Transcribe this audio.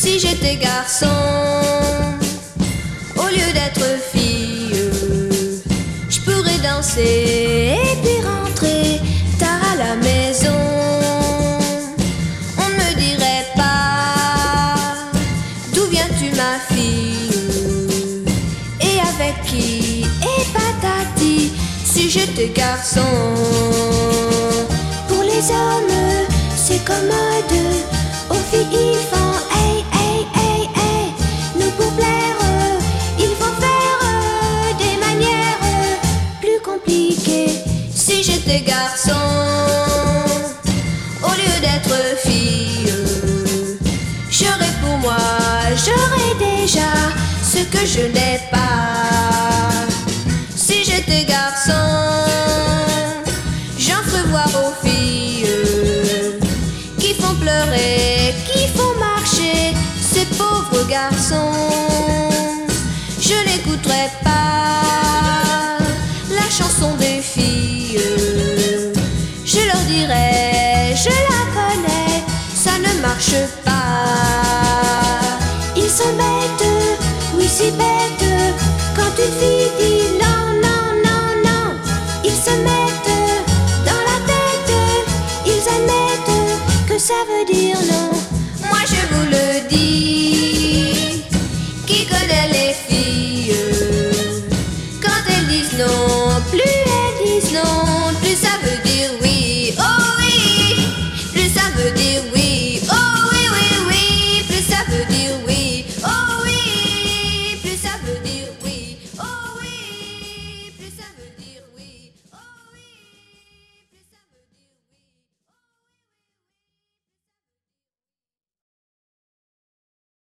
Si j'étais garçon, au lieu d'être fille, je pourrais danser et puis rentrer tard à la maison. On ne me dirait pas d'où viens-tu ma fille et avec qui et patati. Si j'étais garçon, pour les hommes c'est commode, aux filles ils font hey hey hey hey. Nous pour plaire, il faut faire des manières plus compliquées. Si j'étais garçon, au lieu d'être fille, j'aurais pour moi, j'aurais déjà ce que je n'ai pas. Si j'étais garçon, j'en ferais voir aux filles qui font pleurer, qui font marcher ces pauvres garçons. Je n'écouterai pas la chanson des filles. Je leur dirai, je la connais, ça ne marche pas. Ils sont bêtes, oui si bêtes, quand une fille dit non, non, non, non, ils se mettent